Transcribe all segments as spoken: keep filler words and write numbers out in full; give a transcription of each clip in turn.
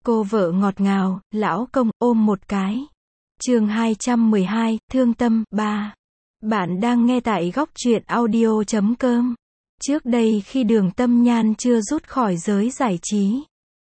Cô vợ ngọt ngào, lão công, ôm một cái. Chương hai trăm mười hai, Thương tâm, ba. Bạn đang nghe tại góc truyện audio chấm com. Trước đây khi Đường Tâm Nhan chưa rút khỏi giới giải trí,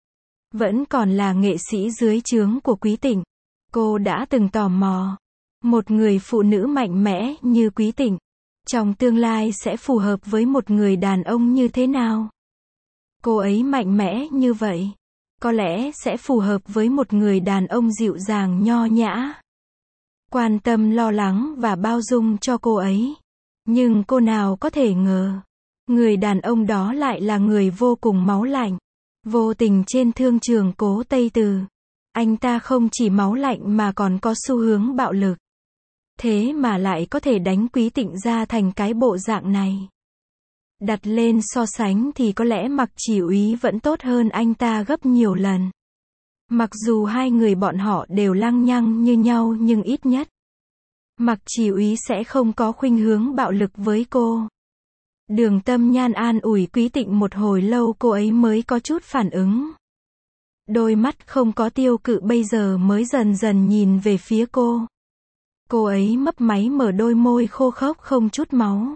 vẫn còn là nghệ sĩ dưới trướng của Quý Tịnh, cô đã từng tò mò, một người phụ nữ mạnh mẽ như Quý Tịnh, trong tương lai sẽ phù hợp với một người đàn ông như thế nào? Cô ấy mạnh mẽ như vậy, có lẽ sẽ phù hợp với một người đàn ông dịu dàng nho nhã, quan tâm lo lắng và bao dung cho cô ấy. Nhưng cô nào có thể ngờ, người đàn ông đó lại là người vô cùng máu lạnh, vô tình trên thương trường Cố Tây Từ. Anh ta không chỉ máu lạnh mà còn có xu hướng bạo lực. Thế mà lại có thể đánh Quý Tịnh ra thành cái bộ dạng này. Đặt lên so sánh thì có lẽ Mạc Chỉ Úy vẫn tốt hơn anh ta gấp nhiều lần. Mặc dù hai người bọn họ đều lăng nhăng như nhau nhưng ít nhất Mạc Chỉ Úy sẽ không có khuynh hướng bạo lực với cô. Đường Tâm Nhan an ủi Quý Tịnh một hồi lâu cô ấy mới có chút phản ứng. Đôi mắt không có tiêu cự bây giờ mới dần dần nhìn về phía cô. Cô ấy mấp máy mở đôi môi khô khốc không chút máu.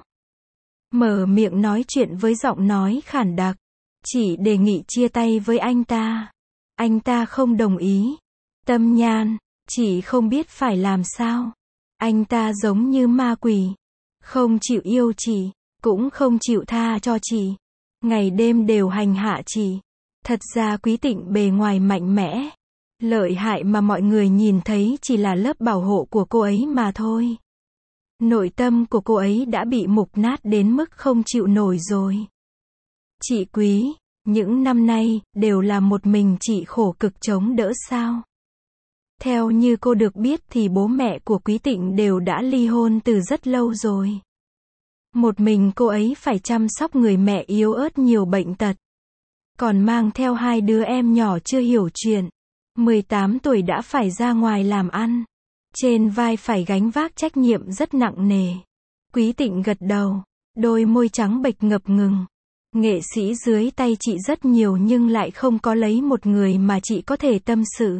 Mở miệng nói chuyện với giọng nói khản đặc. Chỉ đề nghị chia tay với anh ta. Anh ta không đồng ý. Tâm Nhan, chỉ không biết phải làm sao. Anh ta giống như ma quỷ. Không chịu yêu chị, cũng không chịu tha cho chị. Ngày đêm đều hành hạ chị. Thật ra Quý Tịnh bề ngoài mạnh mẽ, lợi hại mà mọi người nhìn thấy chỉ là lớp bảo hộ của cô ấy mà thôi. Nội tâm của cô ấy đã bị mục nát đến mức không chịu nổi rồi. Chị Quý, những năm nay, đều là một mình chị khổ cực chống đỡ sao? Theo như cô được biết thì bố mẹ của Quý Tịnh đều đã ly hôn từ rất lâu rồi. Một mình cô ấy phải chăm sóc người mẹ yếu ớt nhiều bệnh tật. Còn mang theo hai đứa em nhỏ chưa hiểu chuyện. mười tám tuổi đã phải ra ngoài làm ăn. Trên vai phải gánh vác trách nhiệm rất nặng nề. Quý Tịnh gật đầu. Đôi môi trắng bệch ngập ngừng. Nghệ sĩ dưới tay chị rất nhiều nhưng lại không có lấy một người mà chị có thể tâm sự.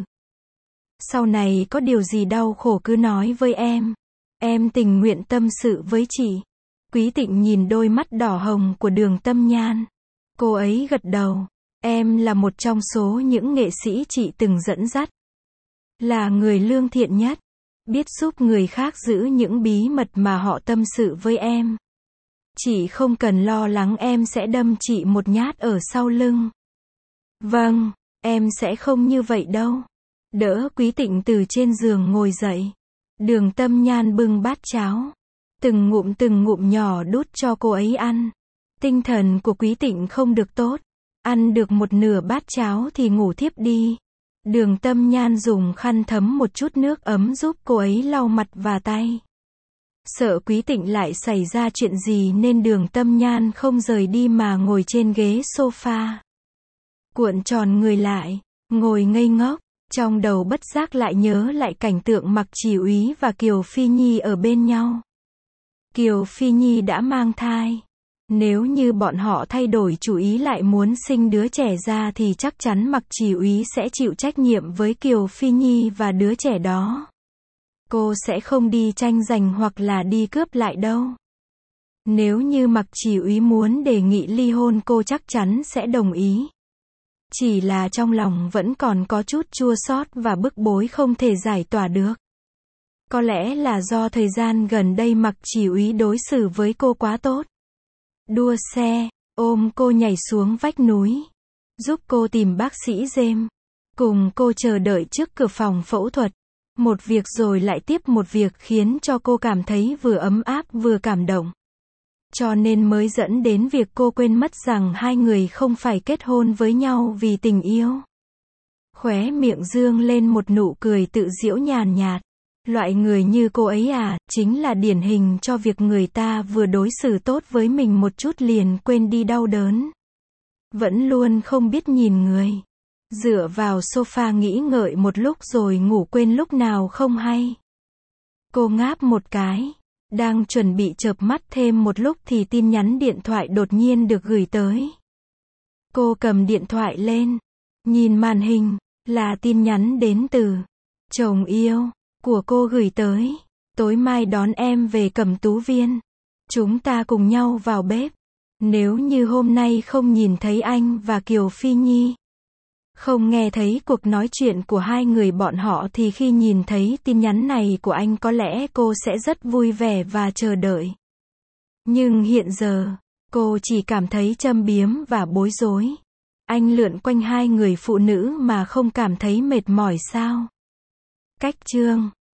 Sau này có điều gì đau khổ cứ nói với em. Em tình nguyện tâm sự với chị. Quý Tịnh nhìn đôi mắt đỏ hồng của Đường Tâm Nhan. Cô ấy gật đầu. Em là một trong số những nghệ sĩ chị từng dẫn dắt. Là người lương thiện nhất. Biết giúp người khác giữ những bí mật mà họ tâm sự với em. Chị không cần lo lắng em sẽ đâm chị một nhát ở sau lưng. Vâng, em sẽ không như vậy đâu. Đỡ Quý Tịnh từ trên giường ngồi dậy. Đường Tâm Nhan bưng bát cháo. Từng ngụm từng ngụm nhỏ đút cho cô ấy ăn. Tinh thần của Quý Tịnh không được tốt. Ăn được một nửa bát cháo thì ngủ thiếp đi. Đường Tâm Nhan dùng khăn thấm một chút nước ấm giúp cô ấy lau mặt và tay. Sợ Quý Tịnh lại xảy ra chuyện gì nên Đường Tâm Nhan không rời đi mà ngồi trên ghế sofa. Cuộn tròn người lại, ngồi ngây ngốc, trong đầu bất giác lại nhớ lại cảnh tượng Mạc Chỉ Úy và Kiều Phi Nhi ở bên nhau. Kiều Phi Nhi đã mang thai. Nếu như bọn họ thay đổi chủ ý lại muốn sinh đứa trẻ ra thì chắc chắn Mạc Chỉ Úy sẽ chịu trách nhiệm với Kiều Phi Nhi và đứa trẻ đó. Cô sẽ không đi tranh giành hoặc là đi cướp lại đâu. Nếu như Mạc Chỉ Úy muốn đề nghị ly hôn cô chắc chắn sẽ đồng ý. Chỉ là trong lòng vẫn còn có chút chua xót và bức bối không thể giải tỏa được. Có lẽ là do thời gian gần đây Mạc Chỉ Úy đối xử với cô quá tốt. Đua xe, ôm cô nhảy xuống vách núi, giúp cô tìm bác sĩ James, cùng cô chờ đợi trước cửa phòng phẫu thuật. Một việc rồi lại tiếp một việc khiến cho cô cảm thấy vừa ấm áp vừa cảm động. Cho nên mới dẫn đến việc cô quên mất rằng hai người không phải kết hôn với nhau vì tình yêu. Khóe miệng dương lên một nụ cười tự giễu nhàn nhạt. Loại người như cô ấy à, chính là điển hình cho việc người ta vừa đối xử tốt với mình một chút liền quên đi đau đớn. Vẫn luôn không biết nhìn người. Dựa vào sofa nghĩ ngợi một lúc rồi ngủ quên lúc nào không hay. Cô ngáp một cái. Đang chuẩn bị chợp mắt thêm một lúc thì tin nhắn điện thoại đột nhiên được gửi tới. Cô cầm điện thoại lên. Nhìn màn hình. Là tin nhắn đến từ chồng yêu của cô gửi tới. Tối mai đón em về Cẩm Tú Viên. Chúng ta cùng nhau vào bếp. Nếu như hôm nay không nhìn thấy anh và Kiều Phi Nhi, không nghe thấy cuộc nói chuyện của hai người bọn họ thì khi nhìn thấy tin nhắn này của anh có lẽ cô sẽ rất vui vẻ và chờ đợi. Nhưng hiện giờ, cô chỉ cảm thấy châm biếm và bối rối. Anh lượn quanh hai người phụ nữ mà không cảm thấy mệt mỏi sao? Cách chương